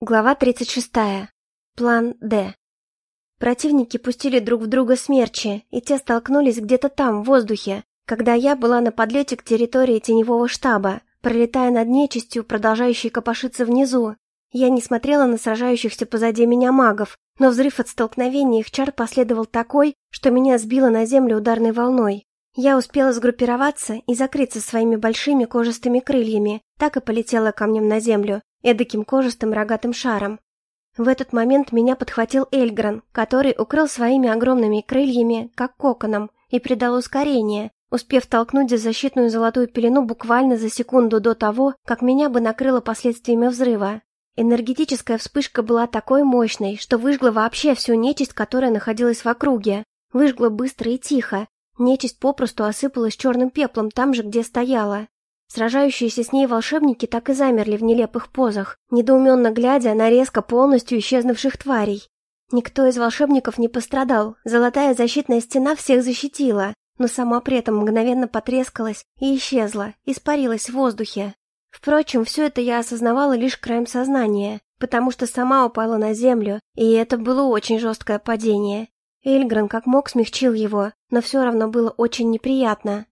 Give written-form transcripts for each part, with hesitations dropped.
Глава 36. План Д. Противники пустили друг в друга смерчи, и те столкнулись где-то там, в воздухе, когда я была на подлете к территории теневого штаба, пролетая над нечистью, продолжающей копошиться внизу. Я не смотрела на сражающихся позади меня магов, но взрыв от столкновения их чар последовал такой, что меня сбило на землю ударной волной. Я успела сгруппироваться и закрыться своими большими кожистыми крыльями, так и полетела камнем на землю, эдаким кожистым рогатым шаром. В этот момент меня подхватил Эльгран, который укрыл своими огромными крыльями, как коконом, и придал ускорение, успев толкнуть за защитную золотую пелену буквально за секунду до того, как меня бы накрыло последствиями взрыва. Энергетическая вспышка была такой мощной, что выжгла вообще всю нечисть, которая находилась в округе. Выжгла быстро и тихо. Нечисть попросту осыпалась черным пеплом там же, где стояла. Сражающиеся с ней волшебники так и замерли в нелепых позах, недоуменно глядя на резко полностью исчезнувших тварей. Никто из волшебников не пострадал, золотая защитная стена всех защитила, но сама при этом мгновенно потрескалась и исчезла, испарилась в воздухе. Впрочем, все это я осознавала лишь краем сознания, потому что сама упала на землю, и это было очень жесткое падение. Эльгран как мог смягчил его, но все равно было очень неприятно.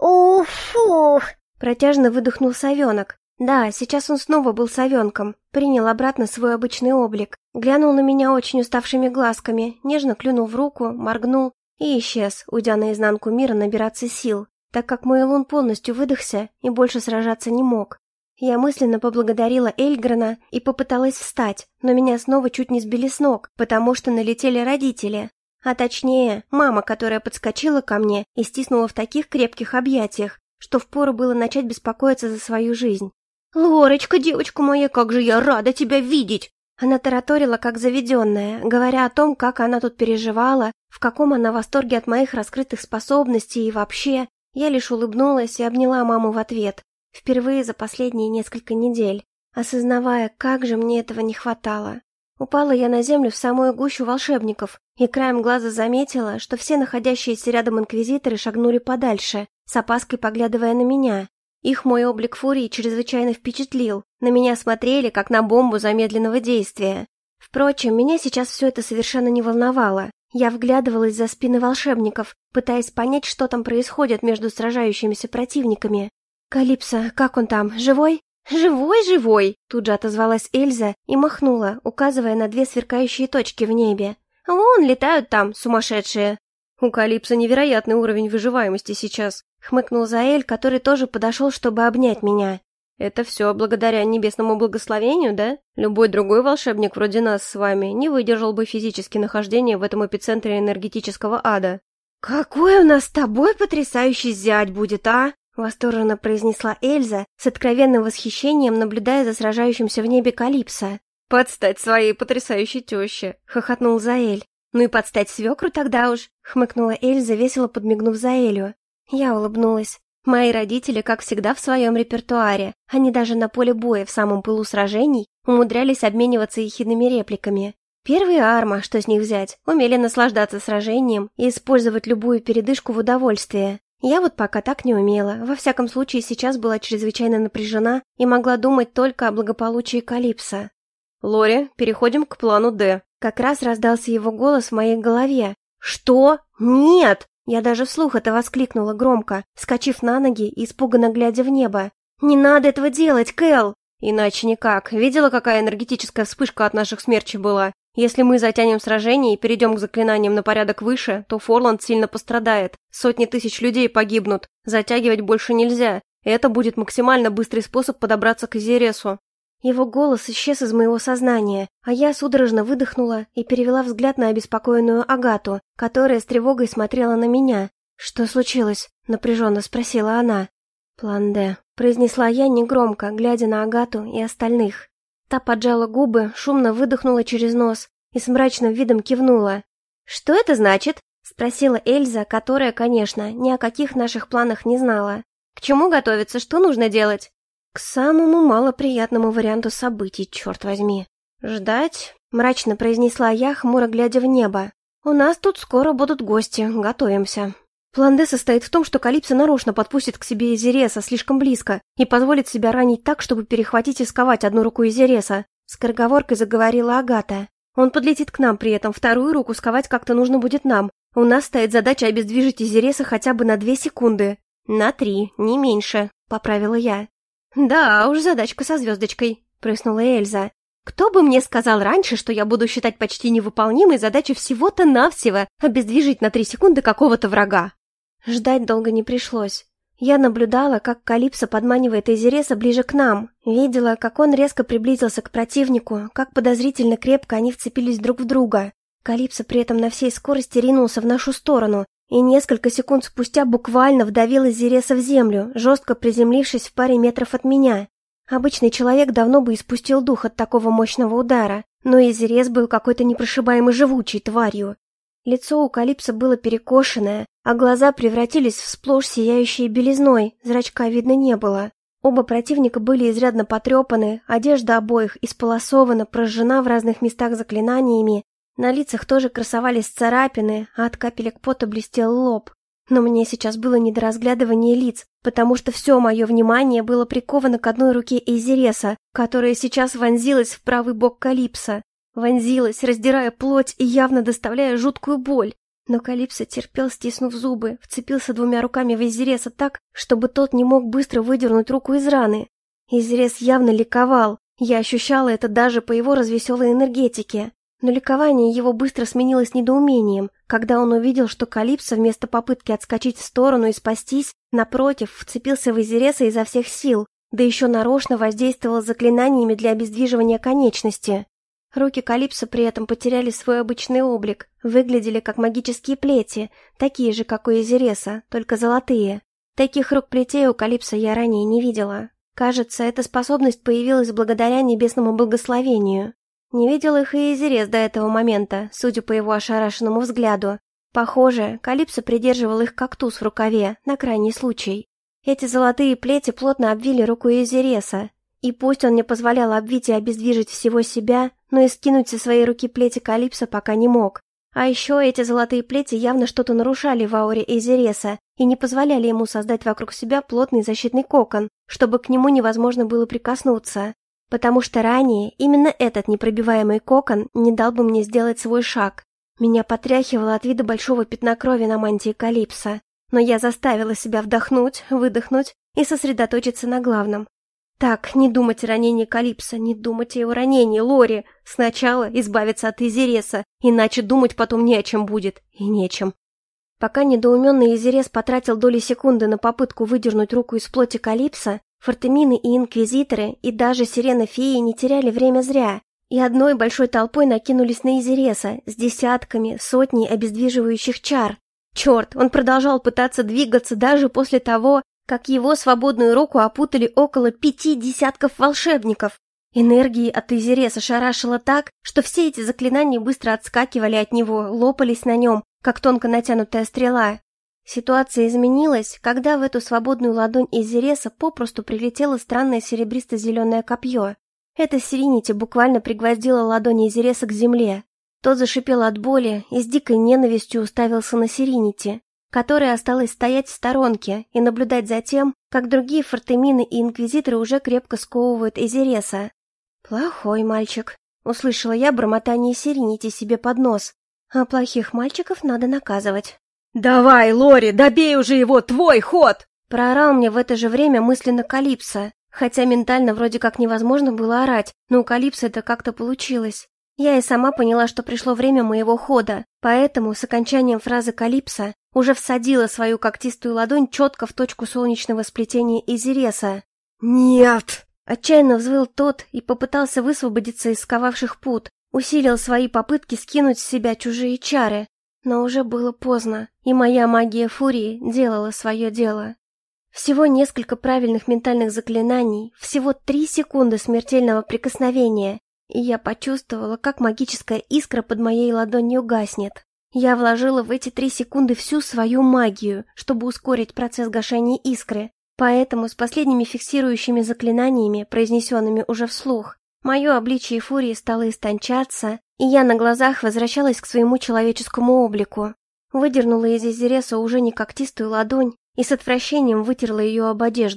«Уф-фух!» Протяжно выдохнул совенок. Да, сейчас он снова был совенком, принял обратно свой обычный облик, глянул на меня очень уставшими глазками, нежно клюнул в руку, моргнул и исчез, уйдя наизнанку мира набираться сил, так как мой Элун полностью выдохся и больше сражаться не мог. Я мысленно поблагодарила Эльграна и попыталась встать, но меня снова чуть не сбили с ног, потому что налетели родители. А точнее, мама, которая подскочила ко мне и стиснула в таких крепких объятиях, что впору было начать беспокоиться за свою жизнь. «Лорочка, девочка моя, как же я рада тебя видеть!» Она тараторила как заведенная, говоря о том, как она тут переживала, в каком она восторге от моих раскрытых способностей и вообще. Я лишь улыбнулась и обняла маму в ответ, впервые за последние несколько недель, осознавая, как же мне этого не хватало. Упала я на землю в самую гущу волшебников и краем глаза заметила, что все находящиеся рядом инквизиторы шагнули подальше, с опаской поглядывая на меня. Их мой облик фурии чрезвычайно впечатлил, на меня смотрели, как на бомбу замедленного действия. Впрочем, меня сейчас все это совершенно не волновало. Я вглядывалась за спины волшебников, пытаясь понять, что там происходит между сражающимися противниками. «Калипсо, как он там, живой?» «Живой, живой!» Тут же отозвалась Эльза и махнула, указывая на две сверкающие точки в небе. «Вон, летают там, сумасшедшие!» «У Калипсо невероятный уровень выживаемости сейчас», — хмыкнул Заэль, который тоже подошел, чтобы обнять меня. «Это все благодаря небесному благословению, да? Любой другой волшебник вроде нас с вами не выдержал бы физически нахождения в этом эпицентре энергетического ада». «Какой у нас с тобой потрясающий зять будет, а?» — восторженно произнесла Эльза, с откровенным восхищением наблюдая за сражающимся в небе Калипсо. «Подстать своей потрясающей теще», — хохотнул Заэль. «Ну и подстать свекру тогда уж», — хмыкнула Эльза, весело подмигнув Заэлю. Я улыбнулась. Мои родители, как всегда, в своем репертуаре. Они даже на поле боя в самом пылу сражений умудрялись обмениваться ехидными репликами. Первые Арма, что с них взять, умели наслаждаться сражением и использовать любую передышку в удовольствие. Я вот пока так не умела, во всяком случае сейчас была чрезвычайно напряжена и могла думать только о благополучии Калипсо. «Лори, переходим к плану Д». Как раз раздался его голос в моей голове. «Что? Нет!» Я даже вслух это воскликнула громко, вскочив на ноги и испуганно глядя в небо. «Не надо этого делать, Кэл!» «Иначе никак. Видела, какая энергетическая вспышка от наших смерчей была? Если мы затянем сражение и перейдем к заклинаниям на порядок выше, то Форланд сильно пострадает. Сотни тысяч людей погибнут. Затягивать больше нельзя. Это будет максимально быстрый способ подобраться к Изересу». Его голос исчез из моего сознания, а я судорожно выдохнула и перевела взгляд на обеспокоенную Агату, которая с тревогой смотрела на меня. «Что случилось?» — напряженно спросила она. «План Д», — произнесла я негромко, глядя на Агату и остальных. Та поджала губы, шумно выдохнула через нос и с мрачным видом кивнула. «Что это значит?» — спросила Эльза, которая, конечно, ни о каких наших планах не знала. «К чему готовиться? Что нужно делать?» «К самому малоприятному варианту событий, черт возьми». «Ждать?» — мрачно произнесла я, хмуро глядя в небо. «У нас тут скоро будут гости, готовимся». План Д состоит в том, что Калипсо нарочно подпустит к себе Изереса слишком близко и позволит себя ранить так, чтобы перехватить и сковать одну руку Изереса. — скороговоркой заговорила Агата. «Он подлетит к нам при этом, вторую руку сковать как-то нужно будет нам. У нас стоит задача обездвижить Изереса хотя бы на 2 секунды». «На 3, не меньше», — поправила я. «Да уж, задачка со звездочкой», — прыснула Эльза. «Кто бы мне сказал раньше, что я буду считать почти невыполнимой задачу всего-то навсего обездвижить на 3 секунды какого-то врага?» Ждать долго не пришлось. Я наблюдала, как Калипсо подманивает Изереса ближе к нам, видела, как он резко приблизился к противнику, как подозрительно крепко они вцепились друг в друга. Калипсо при этом на всей скорости ринулся в нашу сторону и несколько секунд спустя буквально вдавил Изереса в землю, жестко приземлившись в паре метров от меня. Обычный человек давно бы испустил дух от такого мощного удара, но Изерес был какой-то непрошибаемой живучей тварью. Лицо у Калипсо было перекошенное, а глаза превратились в сплошь сияющие белизной, зрачка видно не было. Оба противника были изрядно потрепаны, одежда обоих исполосована, прожжена в разных местах заклинаниями, на лицах тоже красовались царапины, а от капелек пота блестел лоб. Но мне сейчас было не до разглядывания лиц, потому что все мое внимание было приковано к одной руке Изереса, которая сейчас вонзилась в правый бок Калипсо. Вонзилась, раздирая плоть и явно доставляя жуткую боль. Но Калипсо терпел, стиснув зубы, вцепился 2 руками в Изереса так, чтобы тот не мог быстро выдернуть руку из раны. Изерес явно ликовал, я ощущала это даже по его развеселой энергетике. Но ликование его быстро сменилось недоумением, когда он увидел, что Калипсо вместо попытки отскочить в сторону и спастись, напротив, вцепился в Изереса изо всех сил, да еще нарочно воздействовал заклинаниями для обездвиживания конечности. Руки Калипсо при этом потеряли свой обычный облик, выглядели как магические плети, такие же, как у Изереса, только золотые. Таких рук плетей у Калипсо я ранее не видела. Кажется, эта способность появилась благодаря небесному благословению. Не видел их и Изерес до этого момента, судя по его ошарашенному взгляду. Похоже, Калипсо придерживал их кактус в рукаве, на крайний случай. Эти золотые плети плотно обвили руку Изереса, и пусть он не позволял обвить и обездвижить всего себя, но и скинуть со своей руки плети Калипсо пока не мог. А еще эти золотые плети явно что-то нарушали в ауре Изереса и не позволяли ему создать вокруг себя плотный защитный кокон, чтобы к нему невозможно было прикоснуться. Потому что ранее именно этот непробиваемый кокон не дал бы мне сделать свой шаг. Меня потряхивало от вида большого пятна крови на мантии Калипсо, но я заставила себя вдохнуть, выдохнуть и сосредоточиться на главном. Так, не думать о ранении Калипсо, не думать о его ранении, Лори. Сначала избавиться от Изереса, иначе думать потом не о чем будет, и нечем. Пока недоуменный Изерес потратил доли секунды на попытку выдернуть руку из плоти Калипсо, Фортемины и Инквизиторы, и даже Сирена-феи не теряли время зря, и одной большой толпой накинулись на Изереса с десятками, сотней обездвиживающих чар. Черт, он продолжал пытаться двигаться даже после того, как его свободную руку опутали около 5 десятков волшебников. Энергии от Изереса шарашило так, что все эти заклинания быстро отскакивали от него, лопались на нем, как тонко натянутая стрела. Ситуация изменилась, когда в эту свободную ладонь Изереса попросту прилетело странное серебристо-зеленое копье. Это Сиренити буквально пригвоздило ладонь Изереса к земле. Тот зашипел от боли и с дикой ненавистью уставился на Сиренити, которая осталась стоять в сторонке и наблюдать за тем, как другие Фортемины и Инквизиторы уже крепко сковывают Изереса. «Плохой мальчик», — услышала я бормотание Сиренити себе под нос. «А плохих мальчиков надо наказывать». «Давай, Лори, добей уже его, твой ход!» Проорал мне в это же время мысленно Калипсо, хотя ментально вроде как невозможно было орать, но у Калипсо это как-то получилось. Я и сама поняла, что пришло время моего хода, поэтому с окончанием фразы Калипсо уже всадила свою когтистую ладонь четко в точку солнечного сплетения Изереса. «Нет!» Отчаянно взвыл тот и попытался высвободиться из сковавших пут, усилил свои попытки скинуть с себя чужие чары. Но уже было поздно, и моя магия фурии делала свое дело. Всего несколько правильных ментальных заклинаний, всего 3 секунды смертельного прикосновения, и я почувствовала, как магическая искра под моей ладонью гаснет. Я вложила в эти 3 секунды всю свою магию, чтобы ускорить процесс гашения искры, поэтому с последними фиксирующими заклинаниями, произнесенными уже вслух, мое обличие фурии стало истончаться, и я на глазах возвращалась к своему человеческому облику. Выдернула из Изереса уже не когтистую ладонь и с отвращением вытерла ее об одежду.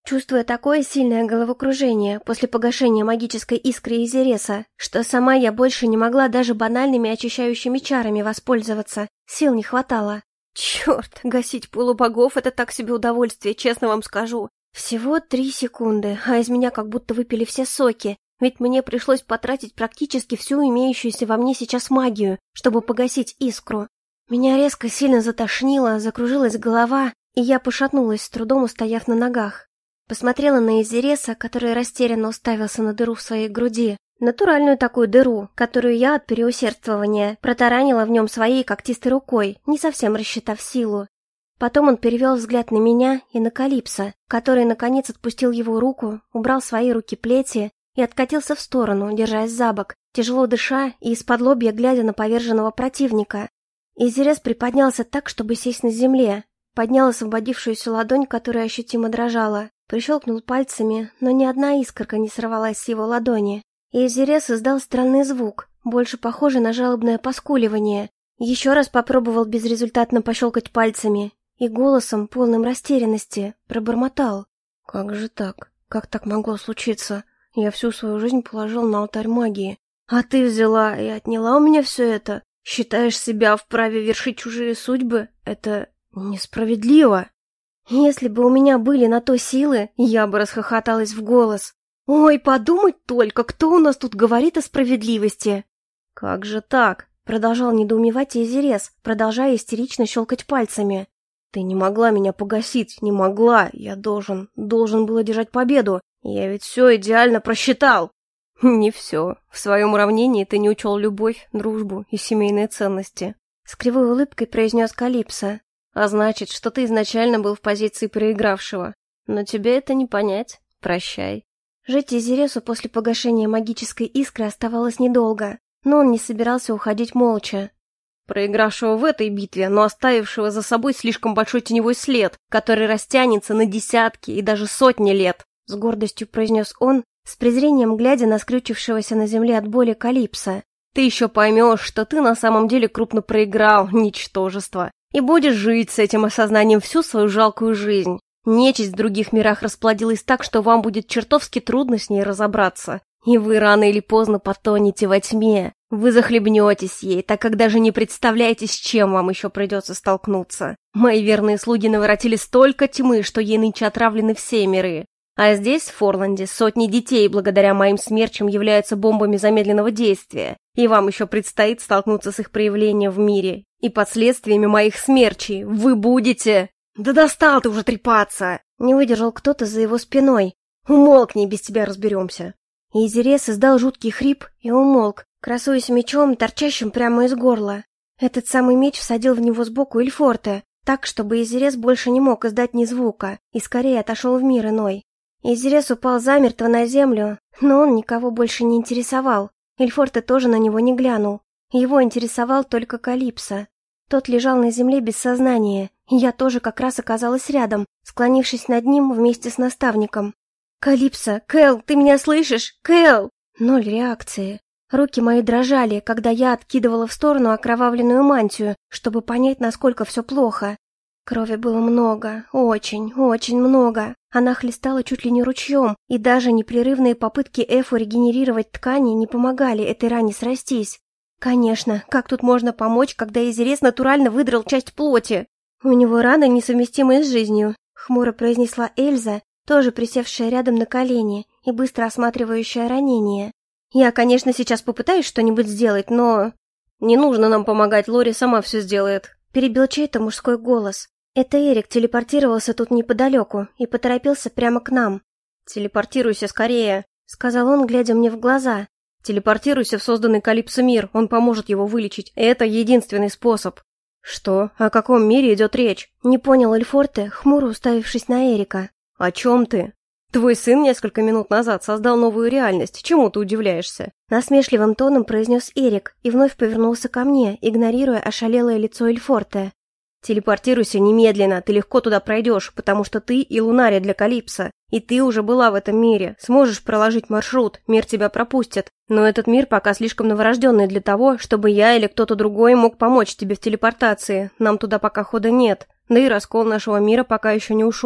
чувствуя такое сильное головокружение после погашения магической искры Изереса, что сама я больше не могла даже банальными очищающими чарами воспользоваться, сил не хватало. Черт, гасить полубогов — это так себе удовольствие, честно вам скажу. Всего 3 секунды, а из меня как будто выпили все соки, ведь мне пришлось потратить практически всю имеющуюся во мне сейчас магию, чтобы погасить искру. Меня резко сильно затошнило, закружилась голова, и я пошатнулась, с трудом устояв на ногах. Посмотрела на Изереса, который растерянно уставился на дыру в своей груди. Натуральную такую дыру, которую я от переусердствования протаранила в нем своей когтистой рукой, не совсем рассчитав силу. Потом он перевел взгляд на меня и на Калипсо, который наконец отпустил его руку, убрал свои руки-плети и откатился в сторону, держась за бок, тяжело дыша и из-под-лобья глядя на поверженного противника. Изерес приподнялся так, чтобы сесть на земле, поднял освободившуюся ладонь, которая ощутимо дрожала, прищелкнул пальцами, но ни одна искорка не сорвалась с его ладони. И Изерес издал странный звук, больше похожий на жалобное поскуливание. Еще раз попробовал безрезультатно пощелкать пальцами и голосом, полным растерянности, пробормотал. «Как же так? Как так могло случиться? Я всю свою жизнь положил на алтарь магии. А ты взяла и отняла у меня все это? Считаешь себя вправе вершить чужие судьбы? Это несправедливо!» Если бы у меня были на то силы, я бы расхохоталась в голос. «Ой, подумать только, кто у нас тут говорит о справедливости?» «Как же так?» — продолжал недоумевать Изерес, продолжая истерично щелкать пальцами. «Ты не могла меня погасить, не могла. Я должен был одержать победу. Я ведь все идеально просчитал». «Не все. В своем уравнении ты не учел любовь, дружбу и семейные ценности», — с кривой улыбкой произнес Калипсо. «А значит, что ты изначально был в позиции проигравшего. Но тебе это не понять. Прощай». Жить Изересу после погашения магической искры оставалось недолго, но он не собирался уходить молча. «Проигравшего в этой битве, но оставившего за собой слишком большой теневой след, который растянется на десятки и даже сотни лет», — с гордостью произнес он, с презрением глядя на скрючившегося на земле от боли Калипсо. «Ты еще поймешь, что ты на самом деле крупно проиграл, ничтожество, и будешь жить с этим осознанием всю свою жалкую жизнь. Нечисть в других мирах расплодилась так, что вам будет чертовски трудно с ней разобраться. И вы рано или поздно потонете во тьме. Вы захлебнетесь ей, так как даже не представляете, с чем вам еще придется столкнуться. Мои верные слуги наворотили столько тьмы, что ей нынче отравлены все миры. А здесь, в Форланде, сотни детей, благодаря моим смерчам, являются бомбами замедленного действия. И вам еще предстоит столкнуться с их проявлением в мире. И последствиями моих смерчей вы будете... «Да достал ты уже трепаться!» Не выдержал кто-то за его спиной. «Умолкни, без тебя разберемся!» И Изерес издал жуткий хрип и умолк, красуясь мечом, торчащим прямо из горла. Этот самый меч всадил в него сбоку Ильфорте, так, чтобы Изерес больше не мог издать ни звука, и скорее отошел в мир иной. Изерес упал замертво на землю, но он никого больше не интересовал. Ильфорте тоже на него не глянул. Его интересовал только Калипсо. Тот лежал на земле без сознания, и я тоже как раз оказалась рядом, склонившись над ним вместе с наставником. «Калипсо! Кэл, ты меня слышишь? Кэл!» Ноль реакции. Руки мои дрожали, когда я откидывала в сторону окровавленную мантию, чтобы понять, насколько все плохо. Крови было много, очень, очень много. Она хлестала чуть ли не ручьем, и даже непрерывные попытки Эфу регенерировать ткани не помогали этой ране срастись. Конечно, как тут можно помочь, когда Изерес натурально выдрал часть плоти? У него раны, несовместимые с жизнью, хмуро произнесла Эльза, тоже присевшая рядом на колени и быстро осматривающая ранение. Я, конечно, сейчас попытаюсь что-нибудь сделать, но... Не нужно нам помогать, Лори сама все сделает. Перебил чей-то мужской голос. Это Эрик телепортировался тут неподалеку и поторопился прямо к нам. «Телепортируйся скорее», — сказал он, глядя мне в глаза. «Телепортируйся в созданный Калипсо мир, он поможет его вылечить. Это единственный способ». «Что? О каком мире идет речь?» Не понял Ильфорте, хмуро уставившись на Эрика. «О чем ты? Твой сын несколько минут назад создал новую реальность. Чему ты удивляешься?» Насмешливым тоном произнес Эрик и вновь повернулся ко мне, игнорируя ошалелое лицо Ильфорте. «Телепортируйся немедленно, ты легко туда пройдешь, потому что ты и Лунария для Калипсо. И ты уже была в этом мире, сможешь проложить маршрут, мир тебя пропустит. Но этот мир пока слишком новорожденный для того, чтобы я или кто-то другой мог помочь тебе в телепортации. Нам туда пока хода нет. Да и раскол нашего мира пока еще не ушел.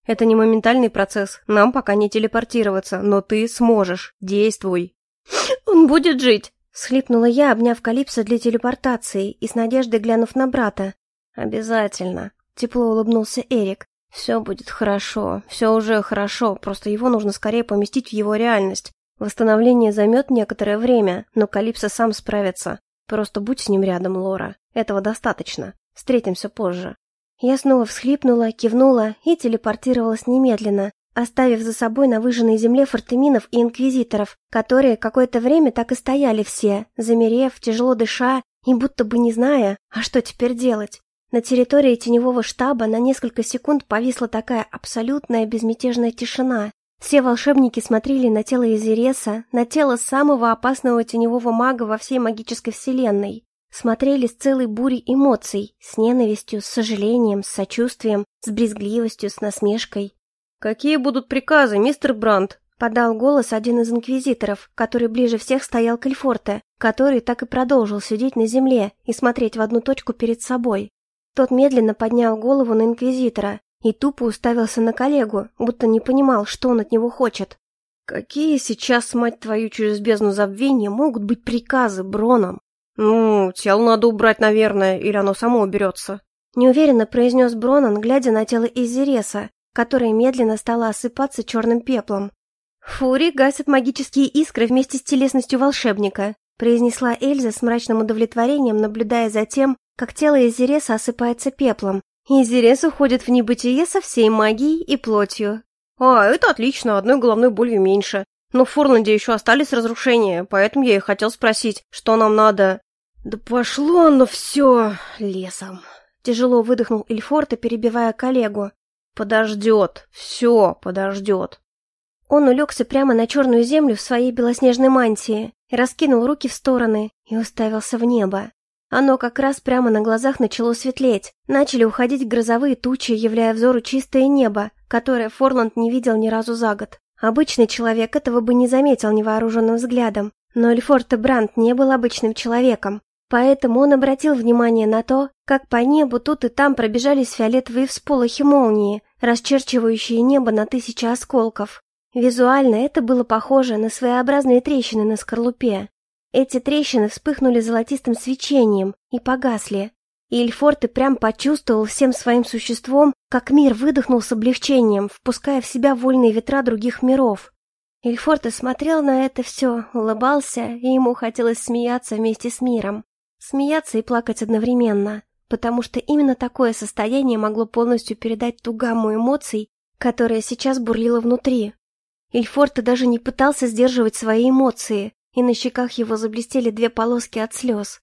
Это не моментальный процесс, нам пока не телепортироваться, но ты сможешь, действуй. «Он будет жить!» — всхлипнула я, обняв Калипсо для телепортации и с надеждой глянув на брата. «Обязательно!» — тепло улыбнулся Эрик. «Все будет хорошо, все уже хорошо, просто его нужно скорее поместить в его реальность. Восстановление займет некоторое время, но Калипсо сам справится. Просто будь с ним рядом, Лора. Этого достаточно. Встретимся позже». Я снова всхлипнула, кивнула и телепортировалась немедленно, оставив за собой на выжженной земле фортеминов и инквизиторов, которые какое-то время так и стояли все, замерев, тяжело дыша и будто бы не зная, а что теперь делать. На территории теневого штаба на несколько секунд повисла такая абсолютная безмятежная тишина. Все волшебники смотрели на тело Изиреса, на тело самого опасного теневого мага во всей магической вселенной. Смотрели с целой бурей эмоций, с ненавистью, с сожалением, с сочувствием, с брезгливостью, с насмешкой. «Какие будут приказы, мистер Брандт?» — подал голос один из инквизиторов, который ближе всех стоял к Эльфорте, который так и продолжил сидеть на земле и смотреть в одну точку перед собой. Тот медленно поднял голову на инквизитора и тупо уставился на коллегу, будто не понимал, что он от него хочет. «Какие сейчас, мать твою, через бездну забвения могут быть приказы, Бронам? Ну, тело надо убрать, наверное, или оно само уберется». Неуверенно произнес Бронан, глядя на тело Изиреса, которое медленно стало осыпаться черным пеплом. «Фури гасят магические искры вместе с телесностью волшебника», произнесла Эльза с мрачным удовлетворением, наблюдая за тем, как тело Изиреса осыпается пеплом. Изирес уходит в небытие со всей магией и плотью. «А, это отлично, одной головной болью меньше. Но в Форланде еще остались разрушения, поэтому я и хотел спросить, что нам надо...» «Да пошло оно все лесом!» Тяжело выдохнул Эльфорте, перебивая коллегу. «Подождет, все подождет». Он улегся прямо на черную землю в своей белоснежной мантии, раскинул руки в стороны и уставился в небо. Оно как раз прямо на глазах начало светлеть, начали уходить грозовые тучи, являя взору чистое небо, которое Форланд не видел ни разу за год. Обычный человек этого бы не заметил невооруженным взглядом, но Эльфорте Брандт не был обычным человеком, поэтому он обратил внимание на то, как по небу тут и там пробежались фиолетовые всполохи молнии, расчерчивающие небо на тысячи осколков. Визуально это было похоже на своеобразные трещины на скорлупе. Эти трещины вспыхнули золотистым свечением и погасли. И Эльфорте прям почувствовал всем своим существом, как мир выдохнул с облегчением, впуская в себя вольные ветра других миров. Эльфорте смотрел на это все, улыбался, и ему хотелось смеяться вместе с миром. Смеяться и плакать одновременно, потому что именно такое состояние могло полностью передать ту гамму эмоций, которая сейчас бурлила внутри. Эльфорте даже не пытался сдерживать свои эмоции, и на щеках его заблестели 2 полоски от слез.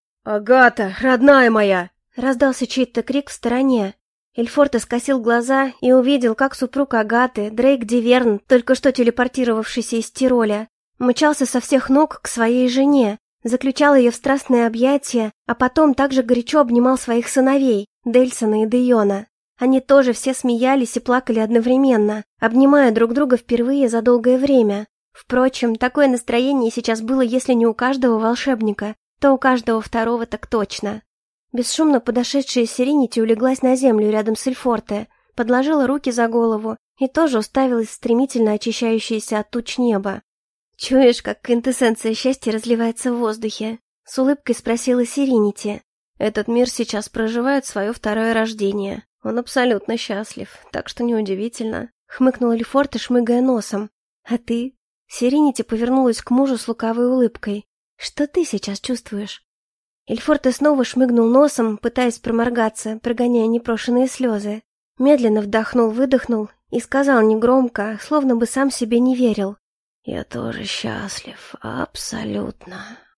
«Агата, родная моя!» — раздался чей-то крик в стороне. Эльфорте скосил глаза и увидел, как супруг Агаты, Дрейк Диверн, только что телепортировавшийся из Тироля, мчался со всех ног к своей жене, заключал ее в страстное объятие, а потом также горячо обнимал своих сыновей, Дельсона и Дейона. Они тоже все смеялись и плакали одновременно, обнимая друг друга впервые за долгое время. Впрочем, такое настроение сейчас было, если не у каждого волшебника, то у каждого второго так точно. Бесшумно подошедшая Серенити улеглась на землю рядом с Эльфорте, подложила руки за голову и тоже уставилась в стремительно очищающееся от туч небо. «Чуешь, как квинтэссенция счастья разливается в воздухе?» — с улыбкой спросила Серенити. «Этот мир сейчас проживает свое второе рождение. Он абсолютно счастлив, так что неудивительно», — хмыкнул Эльфорте, шмыгая носом. «А ты?» Серенити повернулась к мужу с лукавой улыбкой. «Что ты сейчас чувствуешь?» Эльфорте снова шмыгнул носом, пытаясь проморгаться, прогоняя непрошенные слезы. Медленно вдохнул-выдохнул и сказал негромко, словно бы сам себе не верил. «Я тоже счастлив, абсолютно».